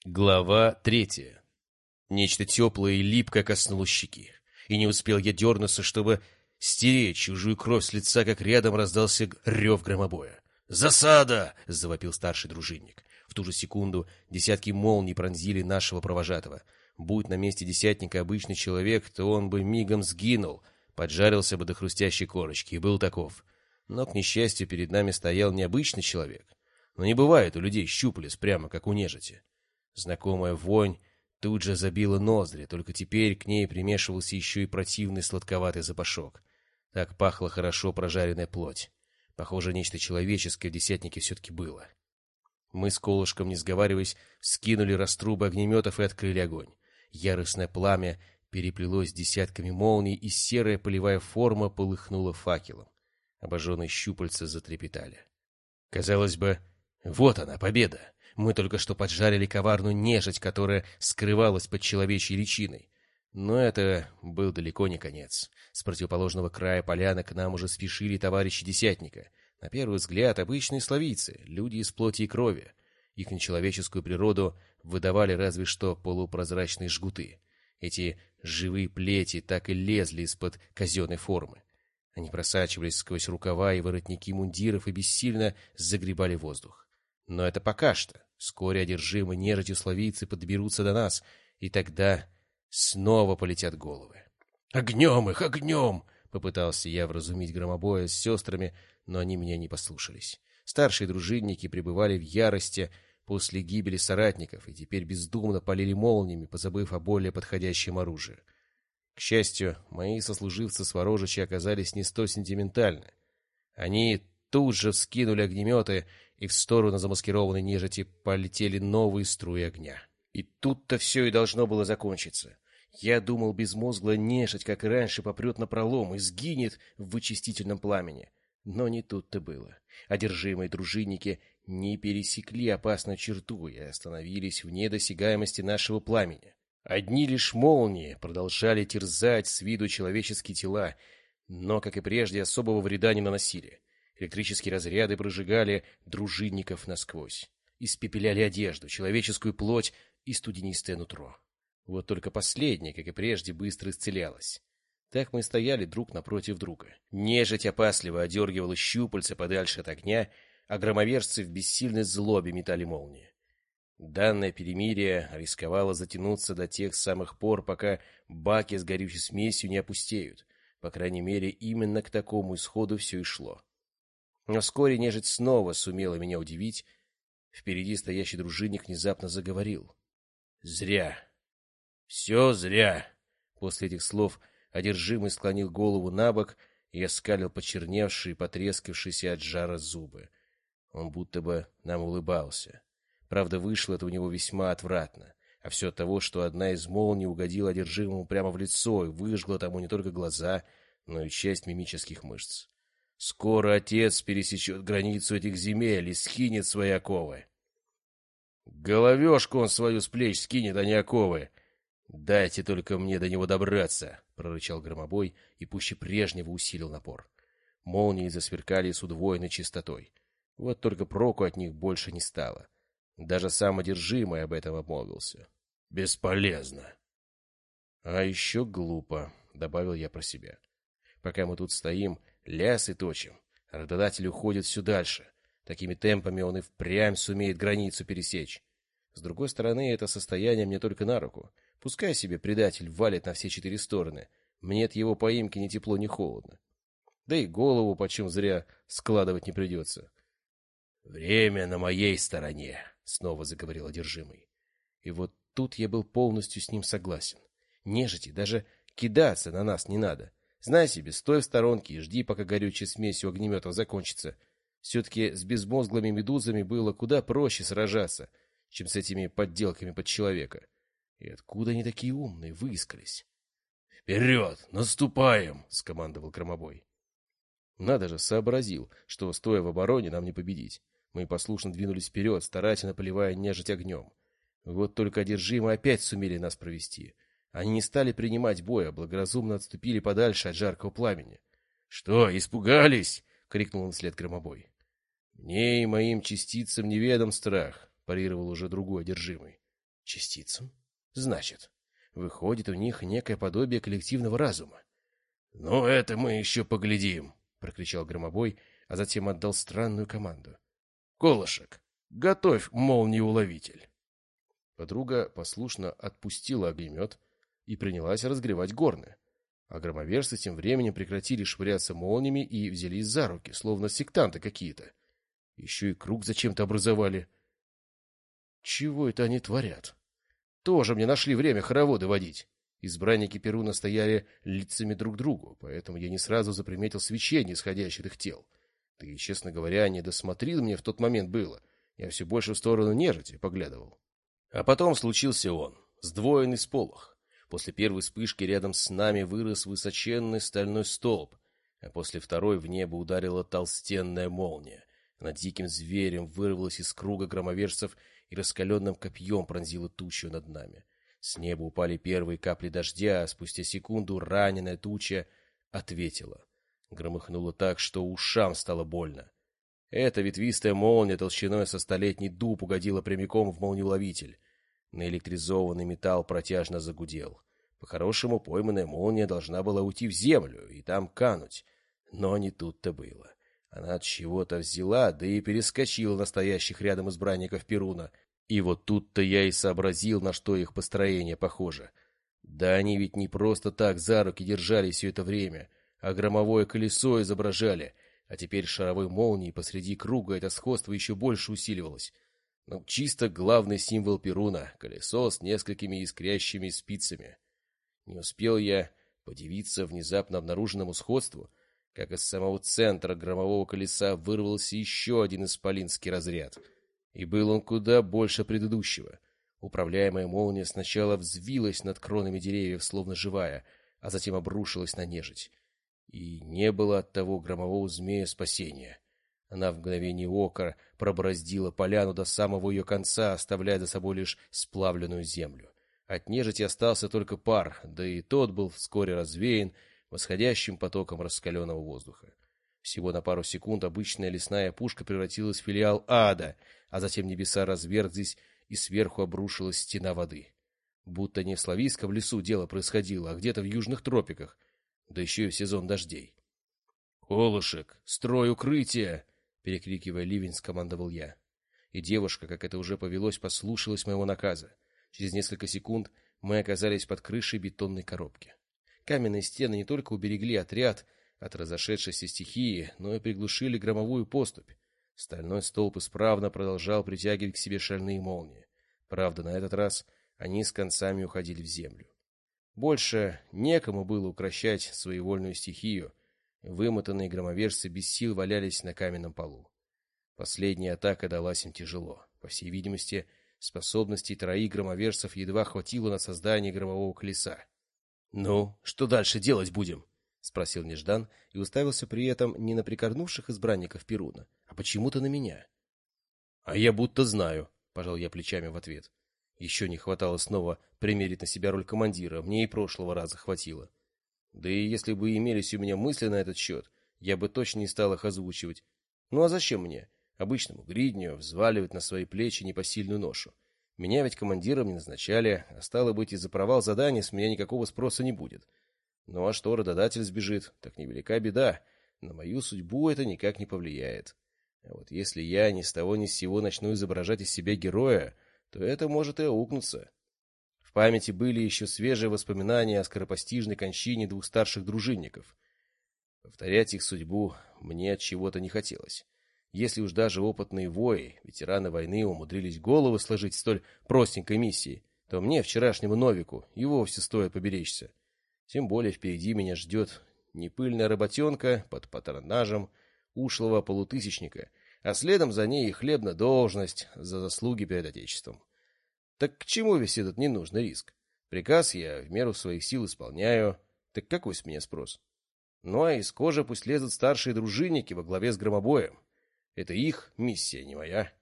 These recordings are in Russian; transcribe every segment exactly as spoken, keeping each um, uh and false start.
Глава третья. Нечто теплое и липкое коснулось щеки. И не успел я дернуться, чтобы стереть чужую кровь с лица, как рядом раздался рев громобоя. «Засада!» — завопил старший дружинник. В ту же секунду десятки молний пронзили нашего провожатого. Будь на месте десятника обычный человек, то он бы мигом сгинул, поджарился бы до хрустящей корочки, и был таков. Но, к несчастью, перед нами стоял необычный человек. Но не бывает у людей щупалец, прямо как у нежити. Знакомая вонь тут же забила ноздри, только теперь к ней примешивался еще и противный сладковатый запашок. Так пахла хорошо прожаренная плоть. Похоже, нечто человеческое в десятнике все-таки было. Мы с Колышком, не сговариваясь, скинули раструбы огнеметов и открыли огонь. Яростное пламя переплелось с десятками молний, и серая полевая форма полыхнула факелом. Обожженные щупальца затрепетали. Казалось бы, вот она, победа. Мы только что поджарили коварную нежить, которая скрывалась под человечьей личиной. Но это был далеко не конец. С противоположного края поляны к нам уже спешили товарищи десятника. На первый взгляд, обычные словийцы, люди из плоти и крови. Их нечеловеческую природу выдавали разве что полупрозрачные жгуты. Эти живые плети так и лезли из-под казенной формы. Они просачивались сквозь рукава и воротники мундиров и бессильно загребали воздух. Но это пока что. Вскоре одержимые нежитью словийцы подберутся до нас, и тогда снова полетят головы. «Огнем их, огнем!» — попытался я вразумить громобоя с сестрами, но они меня не послушались. Старшие дружинники пребывали в ярости после гибели соратников и теперь бездумно полили молниями, позабыв о более подходящем оружии. К счастью, мои сослуживцы с Ворожичи оказались не столь сентиментальны. Они тут же вскинули огнеметы, и в сторону замаскированной нежити полетели новые струи огня. И тут-то все и должно было закончиться. Я думал, безмозглая нежить, как и раньше, попрет напролом и сгинет в вычистительном пламени. Но не тут-то было. Одержимые дружинники не пересекли опасную черту и остановились вне досягаемости нашего пламени. Одни лишь молнии продолжали терзать с виду человеческие тела, но, как и прежде, особого вреда не наносили. Электрические разряды прожигали дружинников насквозь, испепеляли одежду, человеческую плоть и студенистое нутро. Вот только последнее, как и прежде, быстро исцелялось. Так мы стояли друг напротив друга. Нежить опасливо одергивала щупальца подальше от огня, а громоверцы в бессильной злобе метали молнии. Данное перемирие рисковало затянуться до тех самых пор, пока баки с горючей смесью не опустеют. По крайней мере, именно к такому исходу все и шло. Но вскоре нежить снова сумела меня удивить. Впереди стоящий дружинник внезапно заговорил. «Зря. Все зря». После этих слов одержимый склонил голову на бок и оскалил почерневшие, потрескавшиеся от жара зубы. Он будто бы нам улыбался. Правда, вышло это у него весьма отвратно. А все от того, что одна из молний угодила одержимому прямо в лицо и выжгла тому не только глаза, но и часть мимических мышц. Скоро отец пересечет границу этих земель и скинет свои оковы. Головешку он свою с плеч скинет, а не оковы. Дайте только мне до него добраться, — прорычал громобой и пуще прежнего усилил напор. Молнии засверкали с удвоенной чистотой. Вот только проку от них больше не стало. Даже сам одержимый об этом обмолвился. Бесполезно. А еще глупо, — добавил я про себя. Пока мы тут стоим, лясы точим. Работодатель уходит все дальше. Такими темпами он и впрямь сумеет границу пересечь. С другой стороны, это состояние мне только на руку. Пускай себе предатель валит на все четыре стороны. Мне от его поимки ни тепло, ни холодно. Да и голову почем зря складывать не придется. — Время на моей стороне, — снова заговорил одержимый. И вот тут я был полностью с ним согласен. Нежити даже кидаться на нас не надо. Знай себе, стой в сторонке и жди, пока горючая смесь у огнеметов закончится. Все-таки с безмозглыми медузами было куда проще сражаться, чем с этими подделками под человека. И откуда они такие умные выискались? — Вперед! Наступаем! — скомандовал громобой. Надо же, сообразил, что, стоя в обороне, нам не победить. Мы послушно двинулись вперед, старательно поливая нежить огнем. Вот только одержимые опять сумели нас провести. Они не стали принимать бой, а благоразумно отступили подальше от жаркого пламени. — Что, испугались? — крикнул он вслед громобой. — Мне и моим частицам неведом страх, — парировал уже другой одержимый. Частицам? Значит, выходит, у них некое подобие коллективного разума. — Ну, это мы еще поглядим, — прокричал Громобой, а затем отдал странную команду. — Колышек, готовь молниеуловитель. Подруга послушно отпустила огнемет и принялась разгревать горны. А громоверцы тем временем прекратили швыряться молниями и взялись за руки, словно сектанты какие-то. Еще и круг зачем-то образовали. Чего это они творят? Тоже мне нашли время хороводы водить. Избранники Перуна стояли лицами друг к другу, поэтому я не сразу заприметил свечение, исходящее от их тел. Да и, честно говоря, не досмотрел мне в тот момент было. Я все больше в сторону нежити поглядывал. А потом случился он, сдвоенный сполох. После первой вспышки рядом с нами вырос высоченный стальной столб, а после второй в небо ударила толстенная молния. Над диким зверем вырвалась из круга громовержцев и раскаленным копьем пронзила тучу над нами. С неба упали первые капли дождя, а спустя секунду раненая туча ответила. Громыхнуло так, что ушам стало больно. Эта ветвистая молния толщиной со столетний дуб угодила прямиком в молниеуловитель. Наэлектризованный металл протяжно загудел. По-хорошему, пойманная молния должна была уйти в землю и там кануть. Но не тут-то было. Она от чего-то взяла, да и перескочила настоящих рядом избранников Перуна. И вот тут-то я и сообразил, на что их построение похоже. Да они ведь не просто так за руки держались все это время, а громовое колесо изображали. А теперь шаровой молнией посреди круга это сходство еще больше усиливалось. Ну, чисто главный символ Перуна — колесо с несколькими искрящими спицами. Не успел я подивиться внезапно обнаруженному сходству, как из самого центра громового колеса вырвался еще один исполинский разряд. И был он куда больше предыдущего. Управляемая молния сначала взвилась над кронами деревьев, словно живая, а затем обрушилась на нежить. И не было от того громового змея спасения. Она в мгновение ока пробороздила поляну до самого ее конца, оставляя за собой лишь сплавленную землю. От нежити остался только пар, да и тот был вскоре развеян восходящим потоком раскаленного воздуха. Всего на пару секунд обычная лесная пушка превратилась в филиал ада, а затем небеса разверзлись, и сверху обрушилась стена воды. Будто не в Славийском лесу дело происходило, а где-то в южных тропиках, да еще и в сезон дождей. «Колышек, строй укрытие!» — перекрикивая ливень, скомандовал я. И девушка, как это уже повелось, послушалась моего наказа. Через несколько секунд мы оказались под крышей бетонной коробки. Каменные стены не только уберегли отряд от разошедшейся стихии, но и приглушили громовую поступь. Стальной столб исправно продолжал притягивать к себе шальные молнии. Правда, на этот раз они с концами уходили в землю. Больше некому было укрощать своевольную стихию. Вымотанные громовержцы без сил валялись на каменном полу. Последняя атака далась им тяжело. По всей видимости, способностей троих громовержцев едва хватило на создание громового колеса. — Ну, что дальше делать будем? — спросил Неждан и уставился при этом не на прикорнувших избранников Перуна, а почему-то на меня. — А я будто знаю, — пожал я плечами в ответ. Еще не хватало снова примерить на себя роль командира, мне и прошлого раза хватило. Да и если бы имелись у меня мысли на этот счет, я бы точно не стал их озвучивать. Ну а зачем мне, обычному гридню, взваливать на свои плечи непосильную ношу? Меня ведь командиром не назначали, а стало быть, из-за провал задания с меня никакого спроса не будет. Ну а что работодатель сбежит, так невелика беда, на мою судьбу это никак не повлияет. А вот если я ни с того ни с сего начну изображать из себя героя, то это может и аукнуться. В памяти были еще свежие воспоминания о скоропостижной кончине двух старших дружинников. Повторять их судьбу мне от чего-то не хотелось. Если уж даже опытные вои, ветераны войны, умудрились головы сложить в столь простенькой миссии, то мне, вчерашнему новику, и вовсе стоит поберечься. Тем более впереди меня ждет не пыльная работенка под патронажем ушлого полутысячника, а следом за ней и хлебная должность за заслуги перед Отечеством. Так к чему весь этот ненужный риск? Приказ я в меру своих сил исполняю, так какой с меня спрос? Ну а из кожи пусть лезут старшие дружинники во главе с Громобоем. Это их миссия, не моя.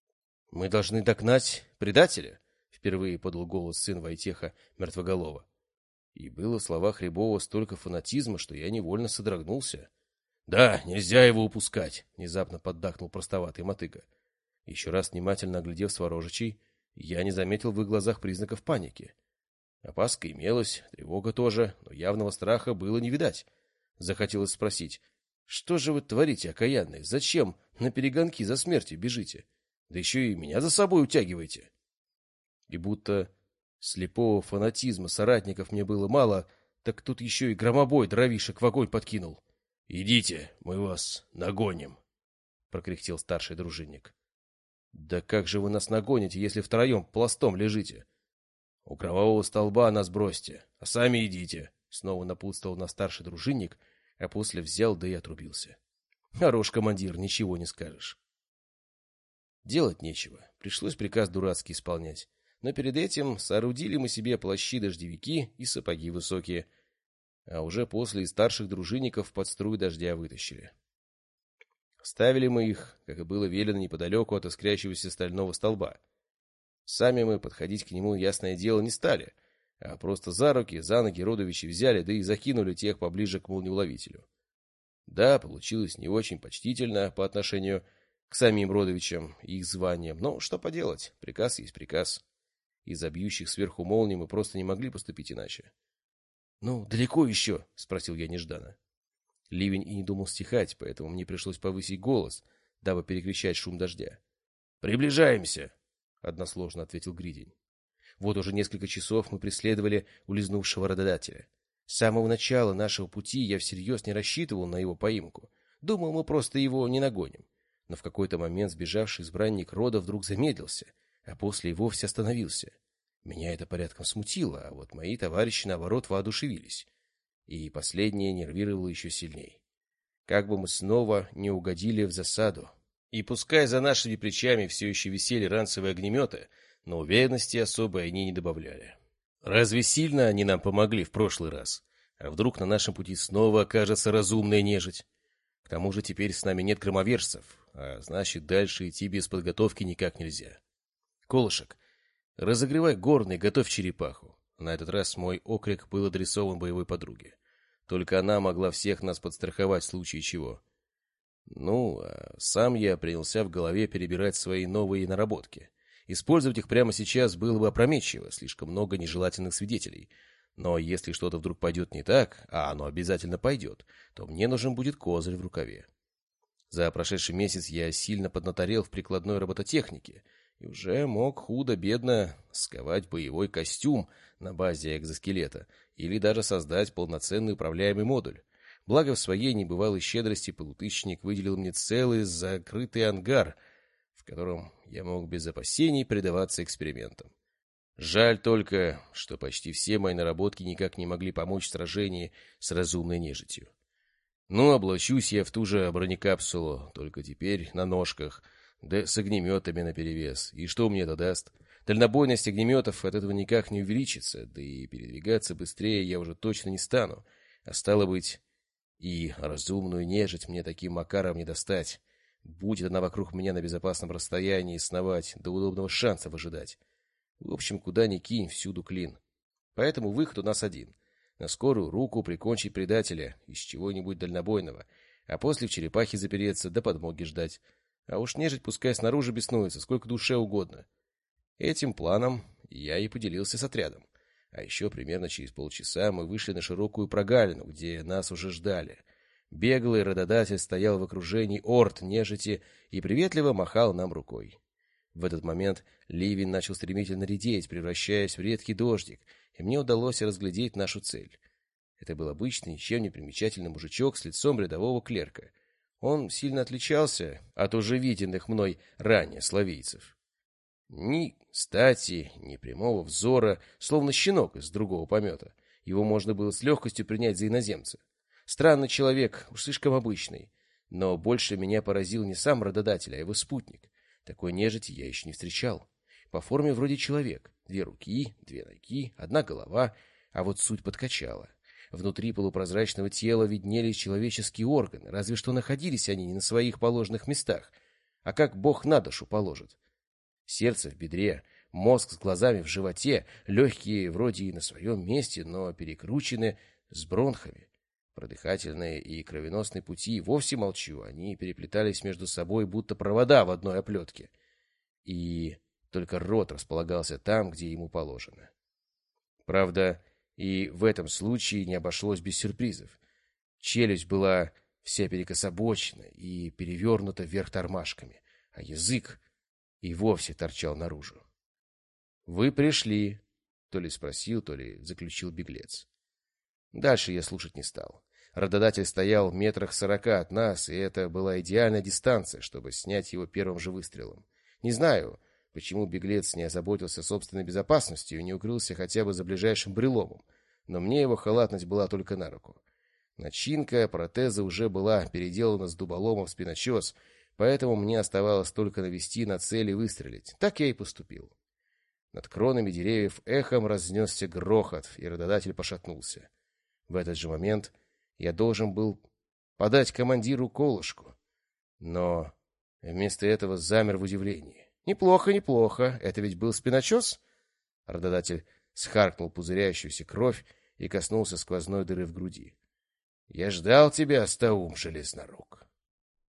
— Мы должны догнать предателя, — впервые подал голос сын Войтеха Мертвоголова. И было в словах Рябова столько фанатизма, что я невольно содрогнулся. — Да, нельзя его упускать, — внезапно поддакнул простоватый мотыга. Еще раз внимательно оглядев Сворожичей, Я не заметил в их глазах признаков паники. Опаска имелась, тревога тоже, но явного страха было не видать. Захотелось спросить: что же вы творите, окаянные? Зачем на перегонки за смертью бежите? Да еще и меня за собой утягиваете. И будто слепого фанатизма соратников мне было мало, так тут еще и громобой дровишек в огонь подкинул. — Идите, мы вас нагоним, — прокряхтел старший дружинник. — Да как же вы нас нагоните, если втроем пластом лежите? — У кровавого столба нас бросьте, а сами идите, — снова напутствовал на старший дружинник, а после взял да и отрубился. Хорош командир, ничего не скажешь. Делать нечего, пришлось приказ дурацкий исполнять. Но перед этим соорудили мы себе плащи-дождевики и сапоги высокие, а уже после и старших дружинников под струю дождя вытащили. Ставили мы их, как и было велено, неподалеку от искрящегося стального столба. Сами мы подходить к нему, ясное дело, не стали, а просто за руки, за ноги родовичи взяли, да и закинули тех поближе к молниеуловителю. Да, получилось не очень почтительно по отношению к самим родовичам и их званиям, но что поделать, приказ есть приказ. Из-за бьющих сверху молний мы просто не могли поступить иначе. — Ну, далеко еще? — спросил я нежданно. Ливень и не думал стихать, поэтому мне пришлось повысить голос, дабы перекричать шум дождя. — Приближаемся! — односложно ответил Гридень. Вот уже несколько часов мы преследовали улизнувшего рододателя. С самого начала нашего пути я всерьез не рассчитывал на его поимку. Думал, мы просто его не нагоним. Но в какой-то момент сбежавший избранник рода вдруг замедлился, а после и вовсе остановился. Меня это порядком смутило, а вот мои товарищи, наоборот, воодушевились. И последнее нервировало еще сильней. Как бы мы снова не угодили в засаду. И пускай за нашими плечами все еще висели ранцевые огнеметы, но уверенности особой они не добавляли. Разве сильно они нам помогли в прошлый раз? А вдруг на нашем пути снова окажется разумная нежить? К тому же теперь с нами нет громовержцев, а значит, дальше идти без подготовки никак нельзя. Колышек, разогревай горн и готовь черепаху. На этот раз мой окрик был адресован боевой подруге. Только она могла всех нас подстраховать в случае чего. Ну, а сам я принялся в голове перебирать свои новые наработки. Использовать их прямо сейчас было бы опрометчиво, слишком много нежелательных свидетелей. Но если что-то вдруг пойдет не так, а оно обязательно пойдет, то мне нужен будет козырь в рукаве. За прошедший месяц я сильно поднаторел в прикладной робототехнике и уже мог худо-бедно сковать боевой костюм на базе экзоскелета или даже создать полноценный управляемый модуль. Благо в своей небывалой щедрости полутысячник выделил мне целый закрытый ангар, в котором я мог без опасений предаваться экспериментам. Жаль только, что почти все мои наработки никак не могли помочь в сражении с разумной нежитью. Ну, облачусь я в ту же бронекапсулу, только теперь на ножках, да с огнеметами наперевес. И что мне это даст? Дальнобойность огнеметов от этого никак не увеличится, да и передвигаться быстрее я уже точно не стану. А стало быть, и разумную нежить мне таким макаром не достать. Будет она вокруг меня на безопасном расстоянии сновать, до удобного шанса выжидать. В общем, куда ни кинь, всюду клин. Поэтому выход у нас один. На скорую руку прикончить предателя из чего-нибудь дальнобойного, а после в черепахе запереться, да подмоги ждать. А уж нежить пускай снаружи беснуется, сколько душе угодно. Этим планом я и поделился с отрядом. А еще примерно через полчаса мы вышли на широкую прогалину, где нас уже ждали. Беглый рододатель стоял в окружении орд нежити и приветливо махал нам рукой. В этот момент ливень начал стремительно редеть, превращаясь в редкий дождик, и мне удалось разглядеть нашу цель. Это был обычный, ничем не примечательный мужичок с лицом рядового клерка. Он сильно отличался от уже виденных мной ранее словейцев. Ни стати, ни прямого взора, словно щенок из другого помета. Его можно было с легкостью принять за иноземца. Странный человек, уж слишком обычный. Но больше меня поразил не сам рододатель, а его спутник. Такой нежити я еще не встречал. По форме вроде человек. Две руки, две ноги, одна голова, а вот суть подкачала. Внутри полупрозрачного тела виднелись человеческие органы, разве что находились они не на своих положенных местах, а как Бог на душу положит. Сердце в бедре, мозг с глазами в животе, легкие вроде и на своем месте, но перекручены с бронхами. Про дыхательные и кровеносные пути вовсе молчу, они переплетались между собой, будто провода в одной оплетке. И только рот располагался там, где ему положено. Правда, и в этом случае не обошлось без сюрпризов. Челюсть была вся перекособочена и перевернута вверх тормашками, а язык и вовсе торчал наружу. «Вы пришли», — то ли спросил, то ли заключил беглец. Дальше я слушать не стал. Работодатель стоял в метрах сорока от нас, и это была идеальная дистанция, чтобы снять его первым же выстрелом. Не знаю, почему беглец не озаботился собственной безопасностью и не укрылся хотя бы за ближайшим бреломом, но мне его халатность была только на руку. Начинка протеза уже была переделана с дуболомом в спиночес, поэтому мне оставалось только навести на цель и выстрелить. Так я и поступил. Над кронами деревьев эхом разнесся грохот, и работодатель пошатнулся. В этот же момент я должен был подать командиру колышку, но вместо этого замер в удивлении. «Неплохо, неплохо. Это ведь был спиночес?» Работодатель схаркнул пузыряющуюся кровь и коснулся сквозной дыры в груди. «Я ждал тебя, Остроум Железнорук».